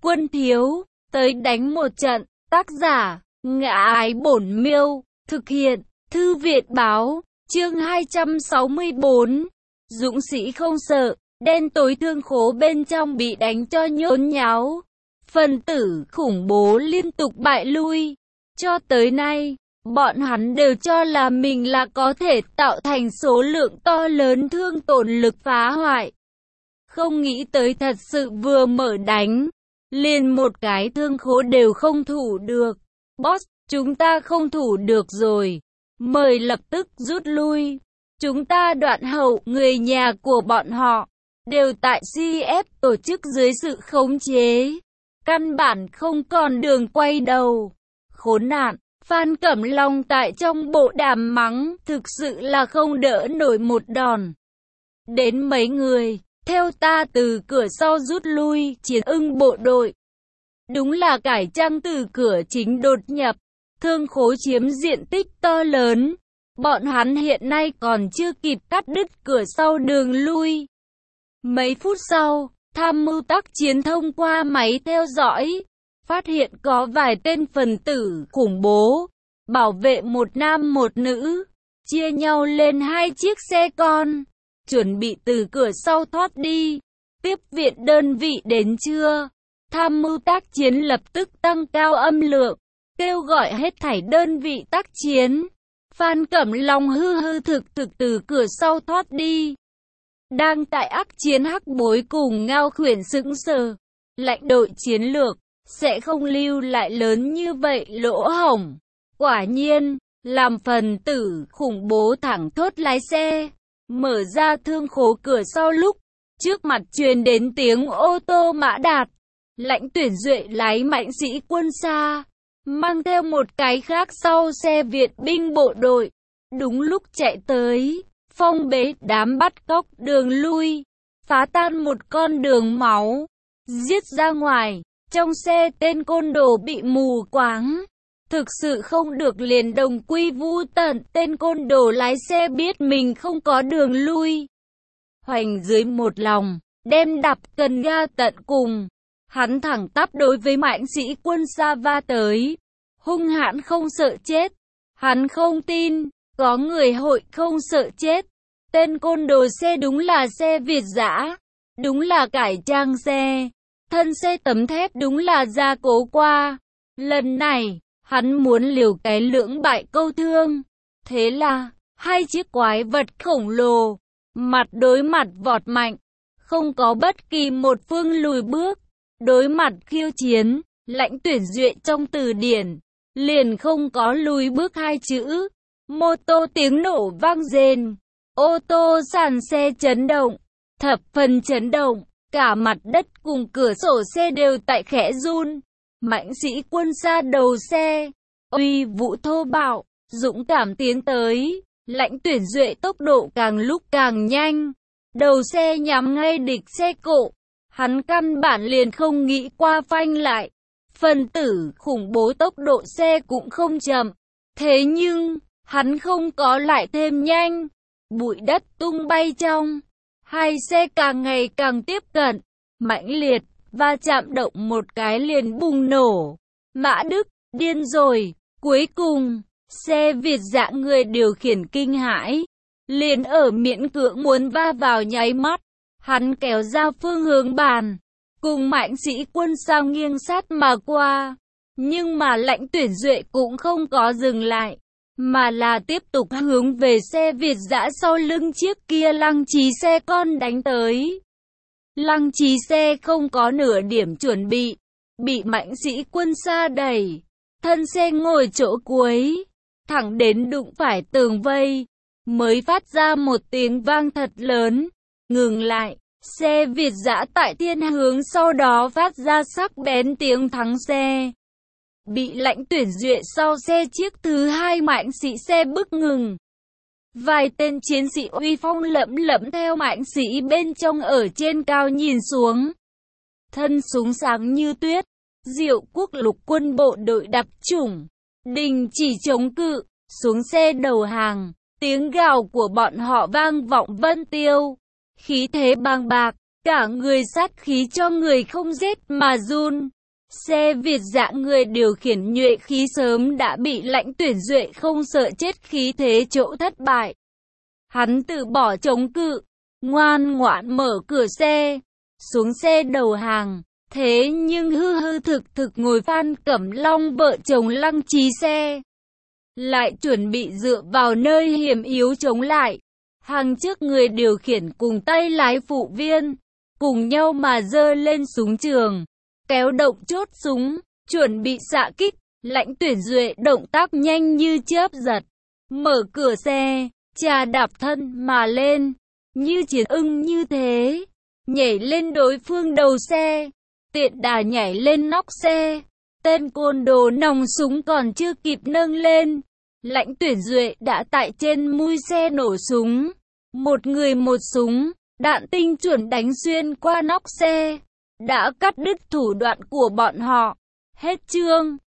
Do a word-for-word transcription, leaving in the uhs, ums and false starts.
Quân thiếu, tới đánh một trận. Tác giả, Ngã Ái Bổn Miêu. Thực hiện, Thư viện báo. Chương hai trăm sáu mươi tư. Dũng sĩ không sợ. Đen tối thương khố bên trong bị đánh cho nhốn nháo. Phần tử khủng bố liên tục bại lui. Cho tới nay, bọn hắn đều cho là mình là có thể tạo thành số lượng to lớn thương tổn lực phá hoại. Không nghĩ tới thật sự vừa mở đánh, liền một cái thương khố đều không thủ được. Boss, chúng ta không thủ được rồi. Mời lập tức rút lui. Chúng ta đoạn hậu, người nhà của bọn họ đều tại xê ép tổ chức dưới sự khống chế. Căn bản không còn đường quay đầu. Khốn nạn, Phan Cẩm Long tại trong bộ đàm mắng, thực sự là không đỡ nổi một đòn. Đến mấy người, theo ta từ cửa sau rút lui, Chiến Ưng bộ đội. Đúng là cải trang từ cửa chính đột nhập, thương khố chiếm diện tích to lớn. Bọn hắn hiện nay còn chưa kịp cắt đứt cửa sau đường lui. Mấy phút sau, tham mưu tác chiến thông qua máy theo dõi, phát hiện có vài tên phần tử khủng bố, bảo vệ một nam một nữ, chia nhau lên hai chiếc xe con, chuẩn bị từ cửa sau thoát đi. Tiếp viện đơn vị đến chưa? Tham mưu tác chiến lập tức tăng cao âm lượng, kêu gọi hết thảy đơn vị tác chiến. Phan Cẩm Long hư hư thực thực từ cửa sau thoát đi. Đang tại ác chiến hắc bối cùng Ngao Khuyển sững sờ. Lãnh đội chiến lược sẽ không lưu lại lớn như vậy lỗ hổng. Quả nhiên, làm phần tử khủng bố thẳng thốt lái xe, mở ra thương khố cửa sau lúc trước mặt truyền đến tiếng ô tô mã đạt. Lãnh Tuyển Duệ lái mạnh sĩ quân xa, mang theo một cái khác sau xe Việt binh bộ đội. Đúng lúc chạy tới, phong bế đám bắt cóc đường lui, phá tan một con đường máu, giết ra ngoài. Trong xe tên côn đồ bị mù quáng, thực sự không được liền đồng quy vu tận. Tên côn đồ lái xe biết mình không có đường lui, hoành dưới một lòng, đem đạp cần ga tận cùng. Hắn thẳng tắp đối với mạnh sĩ quân xa va tới, hung hãn không sợ chết. Hắn không tin, có người hội không sợ chết. Tên côn đồ xe đúng là xe Việt dã, đúng là cải trang xe. Thân xe tấm thép đúng là gia cố qua. Lần này, hắn muốn liều cái lưỡng bại câu thương. Thế là, hai chiếc quái vật khổng lồ, mặt đối mặt vọt mạnh, không có bất kỳ một phương lùi bước. Đối mặt khiêu chiến, Lãnh Tuyển Duệ trong từ điển, liền không có lùi bước hai chữ. Mô tô tiếng nổ vang rền, ô tô sàn xe chấn động, thập phần chấn động. Cả mặt đất cùng cửa sổ xe đều tại khẽ run. Mãnh sĩ quân xa đầu xe, uy vũ thô bạo, dũng cảm tiến tới. Lãnh Tuyển Duệ tốc độ càng lúc càng nhanh, đầu xe nhắm ngay địch xe cộ. Hắn căn bản liền không nghĩ qua phanh lại. Phần tử khủng bố tốc độ xe cũng không chậm. Thế nhưng, hắn không có lại thêm nhanh. Bụi đất tung bay trong. Hai xe càng ngày càng tiếp cận, mãnh liệt, va chạm động một cái liền bùng nổ. Mã Đức, điên rồi. Cuối cùng, xe Việt dã người điều khiển kinh hãi, liền ở miễn cưỡng muốn va vào nháy mắt. Hắn kéo ra phương hướng bàn, cùng mạnh sĩ quân sao nghiêng sát mà qua. Nhưng mà Lãnh Tuyển Duệ cũng không có dừng lại, mà là tiếp tục hướng về xe Việt dã sau lưng chiếc kia lăng trí xe con đánh tới. Lăng trí xe không có nửa điểm chuẩn bị, bị mạnh sĩ quân xa đẩy, thân xe ngồi chỗ cuối, thẳng đến đụng phải tường vây, mới phát ra một tiếng vang thật lớn, ngừng lại. Xe Việt dã tại thiên hướng sau đó phát ra sắc bén tiếng thắng xe, bị Lãnh Tuyển Duệ sau xe chiếc thứ hai mạnh sĩ xe bức ngừng. Vài tên chiến sĩ uy phong lẫm lẫm theo mạnh sĩ bên trong ở trên cao nhìn xuống, thân súng sáng như tuyết. Diệu Quốc lục quân bộ đội đặc chủng đình chỉ chống cự, xuống xe đầu hàng. Tiếng gào của bọn họ vang vọng vân tiêu, khí thế bàng bạc, cả người sát khí cho người không giết mà run. Xe Việt Dã người điều khiển nhuệ khí sớm đã bị Lãnh Tuyển Duệ không sợ chết khí thế chỗ thất bại. Hắn từ bỏ chống cự, ngoan ngoãn mở cửa xe, xuống xe đầu hàng. Thế nhưng hư hư thực thực ngồi Phan Cẩm Long vợ chồng Lăng Trí xe, lại chuẩn bị dựa vào nơi hiểm yếu chống lại. Hàng trước người điều khiển cùng tay lái phụ viên, cùng nhau mà giơ lên súng trường, kéo động chốt súng, chuẩn bị xạ kích. Lãnh Tuyển Duệ động tác nhanh như chớp giật, mở cửa xe, chà đạp thân mà lên, như chiến ưng như thế, nhảy lên đối phương đầu xe, tiện đà nhảy lên nóc xe. Tên côn đồ nòng súng còn chưa kịp nâng lên, Lãnh Tuyển Duệ đã tại trên mui xe nổ súng. Một người một súng, đạn tinh chuẩn đánh xuyên qua nóc xe, đã cắt đứt thủ đoạn của bọn họ. Hết chương.